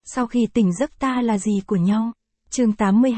Sau khi tỉnh giấc ta là gì của nhau? Chương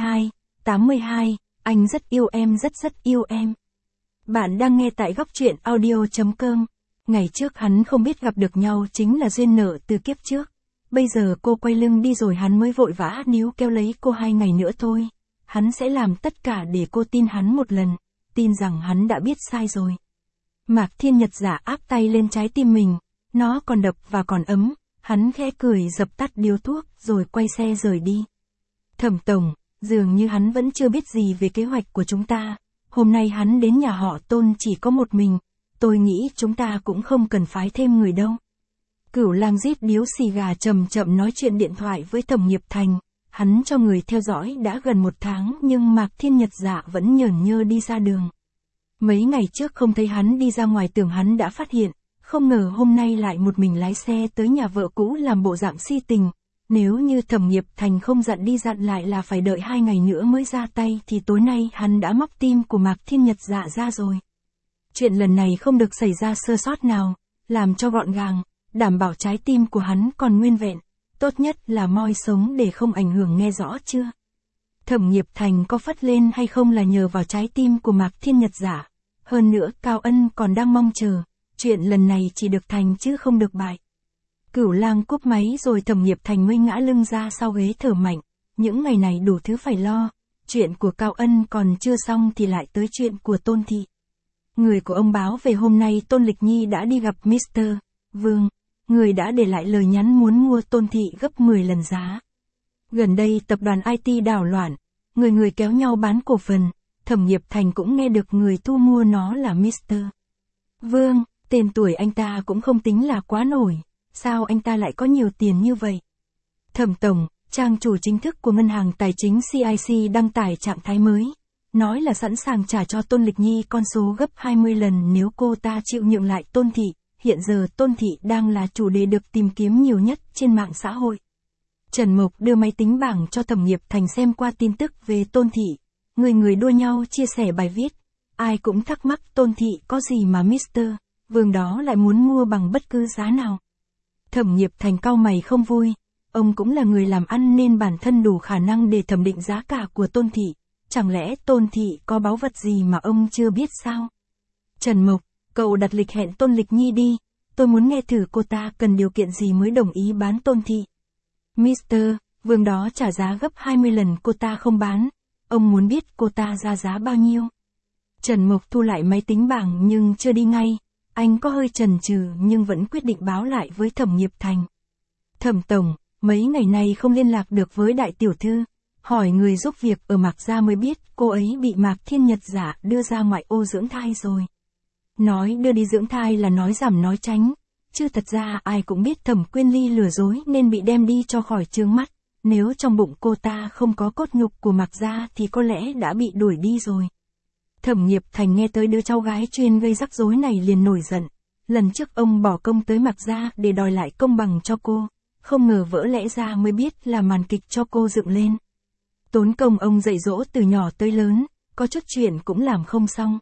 82, anh rất yêu em, rất yêu em. Bạn đang nghe tại góc truyện audio.com. Ngày trước hắn không biết gặp được nhau chính là duyên nợ từ kiếp trước. Bây giờ cô quay lưng đi rồi hắn mới vội vã níu kéo lấy cô 2 ngày nữa thôi. Hắn sẽ làm tất cả để cô tin hắn một lần, tin rằng hắn đã biết sai rồi. Mạc Thiên Nhật Giả áp tay lên trái tim mình, nó còn đập và còn ấm, hắn khẽ cười dập tắt điếu thuốc rồi quay xe rời đi. Thẩm Tổng, dường như hắn vẫn chưa biết gì về kế hoạch của chúng ta, hôm nay hắn đến nhà họ Tôn chỉ có một mình, tôi nghĩ chúng ta cũng không cần phái thêm người đâu. Cửu Lang rít điếu xì gà chậm chậm nói chuyện điện thoại với Thẩm Nghiệp Thành, hắn cho người theo dõi đã gần 1 tháng nhưng Mạc Thiên Nhật Giả vẫn nhởn nhơ đi ra đường. Mấy ngày trước không thấy hắn đi ra ngoài tưởng hắn đã phát hiện, không ngờ hôm nay lại một mình lái xe tới nhà vợ cũ làm bộ dạng si tình. Nếu như Thẩm Nghiệp Thành không dặn đi dặn lại là phải đợi 2 ngày nữa mới ra tay thì tối nay hắn đã móc tim của Mạc Thiên Nhật Dạ ra rồi. Chuyện lần này không được xảy ra sơ sót nào, làm cho gọn gàng, đảm bảo trái tim của hắn còn nguyên vẹn, tốt nhất là moi sống để không ảnh hưởng nghe rõ chưa. Thẩm Nghiệp Thành có phất lên hay không là nhờ vào trái tim của Mạc Thiên Nhật Giả. Hơn nữa Cao Ân còn đang mong chờ, chuyện lần này chỉ được thành chứ không được bại. Cửu Lang cúp máy rồi Thẩm Nghiệp Thành mới ngã lưng ra sau ghế thở mạnh, những ngày này đủ thứ phải lo, chuyện của Cao Ân còn chưa xong thì lại tới chuyện của Tôn Thị. Người của ông báo về hôm nay Tôn Lịch Nhi đã đi gặp Mr. Vương, người đã để lại lời nhắn muốn mua Tôn Thị gấp 10 lần giá. Gần đây tập đoàn IT đảo loạn, người kéo nhau bán cổ phần, Thẩm Nghiệp Thành cũng nghe được người thu mua nó là Mr. Vương, tên tuổi anh ta cũng không tính là quá nổi. Sao anh ta lại có nhiều tiền như vậy? Thẩm Tổng, trang chủ chính thức của ngân hàng tài chính CIC đăng tải trạng thái mới, nói là sẵn sàng trả cho Tôn Lịch Nhi con số gấp 20 lần nếu cô ta chịu nhượng lại Tôn Thị. Hiện giờ Tôn Thị đang là chủ đề được tìm kiếm nhiều nhất trên mạng xã hội. Trần Mộc đưa máy tính bảng cho Thẩm Nghiệp Thành xem qua tin tức về Tôn Thị. Người đua nhau chia sẻ bài viết. Ai cũng thắc mắc Tôn Thị có gì mà Mr. Vương đó lại muốn mua bằng bất cứ giá nào. Thẩm Nghiệp Thành cau mày không vui, ông cũng là người làm ăn nên bản thân đủ khả năng để thẩm định giá cả của Tôn Thị, chẳng lẽ Tôn Thị có báu vật gì mà ông chưa biết sao? Trần Mộc, cậu đặt lịch hẹn Tôn Lịch Nhi đi, tôi muốn nghe thử cô ta cần điều kiện gì mới đồng ý bán Tôn Thị. Mr. Vương đó trả giá gấp 20 lần cô ta không bán, ông muốn biết cô ta ra giá bao nhiêu? Trần Mộc thu lại máy tính bảng nhưng chưa đi ngay. Anh có hơi chần chừ nhưng vẫn quyết định báo lại với Thẩm Nghiệp Thành. Thẩm Tổng, mấy ngày nay không liên lạc được với đại tiểu thư, hỏi người giúp việc ở Mạc Gia mới biết cô ấy bị Mạc Thiên Nhật Giả đưa ra ngoại ô dưỡng thai rồi. Nói đưa đi dưỡng thai là nói giảm nói tránh, chứ thật ra ai cũng biết Thẩm Quyên Ly lừa dối nên bị đem đi cho khỏi chướng mắt, nếu trong bụng cô ta không có cốt nhục của Mạc Gia thì có lẽ đã bị đuổi đi rồi. Thẩm Nghiệp Thành nghe tới đứa cháu gái chuyên gây rắc rối này liền nổi giận. Lần trước ông bỏ công tới Mạc Gia để đòi lại công bằng cho cô, không ngờ vỡ lẽ ra mới biết là màn kịch cho cô dựng lên. Tốn công ông dạy dỗ từ nhỏ tới lớn, có chút chuyện cũng làm không xong.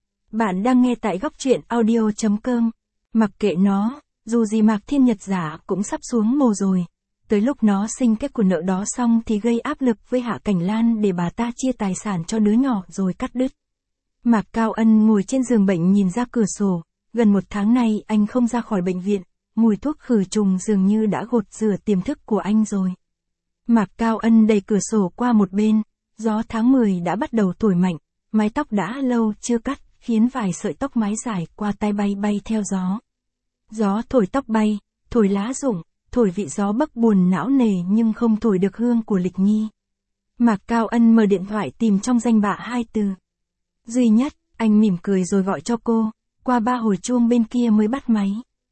Bạn đang nghe tại góc truyện audio.com. Mặc kệ nó, dù gì Mạc Thiên Nhật Giả cũng sắp xuống mồ rồi. Tới lúc nó sinh cái của nợ đó xong thì gây áp lực với Hạ Cảnh Lan để bà ta chia tài sản cho đứa nhỏ rồi cắt đứt. Mạc Cao Ân ngồi trên giường bệnh nhìn ra cửa sổ, gần 1 tháng nay anh không ra khỏi bệnh viện, mùi thuốc khử trùng dường như đã gột rửa tiềm thức của anh rồi. Mạc Cao Ân đẩy cửa sổ qua một bên, gió tháng 10 đã bắt đầu thổi mạnh, mái tóc đã lâu chưa cắt, khiến vài sợi tóc mái dài qua tai bay theo gió. Gió thổi tóc bay, thổi lá rụng, thổi vị gió bấc buồn não nề nhưng không thổi được hương của Lịch Nhi. Mạc Cao Ân mở điện thoại tìm trong danh bạ 2 từ. Duy Nhất, anh mỉm cười rồi gọi cho cô, qua 3 hồi chuông bên kia mới bắt máy.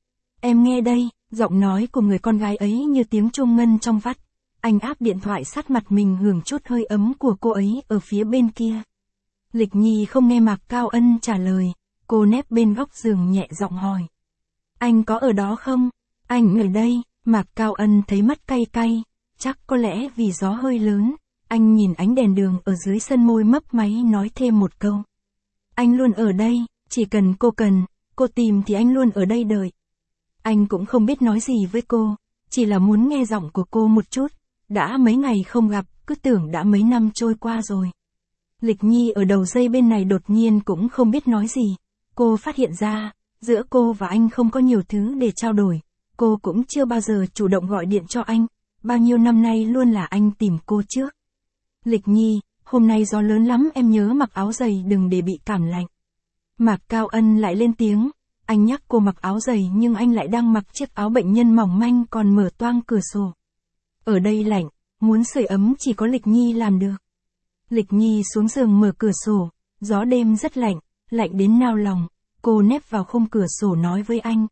Em nghe đây, giọng nói của người con gái ấy như tiếng chuông ngân trong vắt. Anh áp điện thoại sát mặt mình hưởng chút hơi ấm của cô ấy ở phía bên kia. Lịch Nhi không nghe Mạc Cao Ân trả lời, cô nép bên góc giường nhẹ giọng hỏi. Anh có ở đó không? Anh ở đây, Mạc Cao Ân thấy mắt cay cay, chắc có lẽ vì gió hơi lớn. Anh nhìn ánh đèn đường ở dưới sân môi mấp máy nói thêm một câu. Anh luôn ở đây, chỉ cần, cô tìm thì anh luôn ở đây đợi. Anh cũng không biết nói gì với cô, chỉ là muốn nghe giọng của cô một chút, đã mấy ngày không gặp, cứ tưởng đã mấy năm trôi qua rồi. Lịch Nhi ở đầu dây bên này đột nhiên cũng không biết nói gì, cô phát hiện ra, giữa cô và anh không có nhiều thứ để trao đổi, cô cũng chưa bao giờ chủ động gọi điện cho anh, bao nhiêu năm nay luôn là anh tìm cô trước. Lịch Nhi, hôm nay gió lớn lắm, em nhớ mặc áo dày đừng để bị cảm lạnh. Mạc Cao Ân lại lên tiếng, anh nhắc cô mặc áo dày nhưng anh lại đang mặc chiếc áo bệnh nhân mỏng manh còn mở toang cửa sổ. Ở đây lạnh, muốn sưởi ấm chỉ có Lịch Nhi làm được. Lịch Nhi xuống giường mở cửa sổ, gió đêm rất lạnh, lạnh đến nao lòng, cô nép vào khung cửa sổ nói với anh.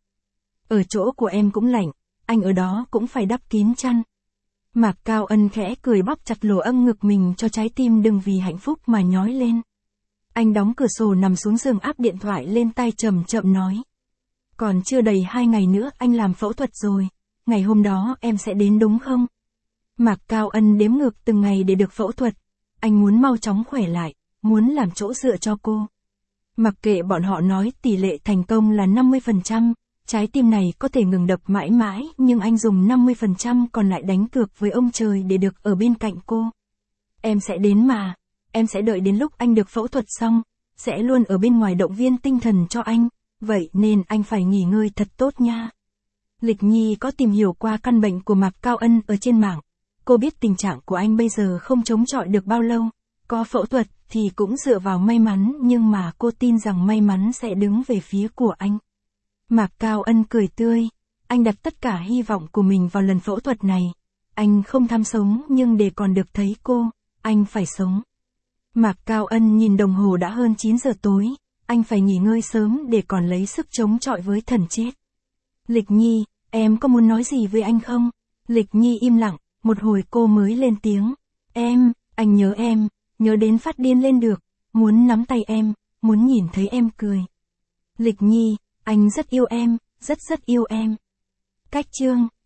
Ở chỗ của em cũng lạnh, anh ở đó cũng phải đắp kín chăn. Mạc Cao Ân khẽ cười bóp chặt lỗ âm ngực mình cho trái tim đừng vì hạnh phúc mà nhói lên. Anh đóng cửa sổ nằm xuống giường áp điện thoại lên tai chậm chậm nói. Còn chưa đầy 2 ngày nữa anh làm phẫu thuật rồi, ngày hôm đó em sẽ đến đúng không? Mạc Cao Ân đếm ngược từng ngày để được phẫu thuật, anh muốn mau chóng khỏe lại, muốn làm chỗ dựa cho cô. Mặc kệ bọn họ nói tỷ lệ thành công là 50%, trái tim này có thể ngừng đập mãi mãi nhưng anh dùng 50% còn lại đánh cược với ông trời để được ở bên cạnh cô. Em sẽ đến mà, em sẽ đợi đến lúc anh được phẫu thuật xong, sẽ luôn ở bên ngoài động viên tinh thần cho anh, vậy nên anh phải nghỉ ngơi thật tốt nha. Lịch Nhi có tìm hiểu qua căn bệnh của Mạc Cao Ân ở trên mạng, cô biết tình trạng của anh bây giờ không chống chọi được bao lâu, có phẫu thuật thì cũng dựa vào may mắn nhưng mà cô tin rằng may mắn sẽ đứng về phía của anh. Mạc Cao Ân cười tươi, anh đặt tất cả hy vọng của mình vào lần phẫu thuật này. Anh không tham sống nhưng để còn được thấy cô, anh phải sống. Mạc Cao Ân nhìn đồng hồ đã hơn 9 giờ tối, anh phải nghỉ ngơi sớm để còn lấy sức chống chọi với thần chết. Lịch Nhi, em có muốn nói gì với anh không? Lịch Nhi im lặng, một hồi cô mới lên tiếng. Anh nhớ em, nhớ đến phát điên lên được, muốn nắm tay em, muốn nhìn thấy em cười. Lịch Nhi, anh rất yêu em, rất yêu em. Cách chương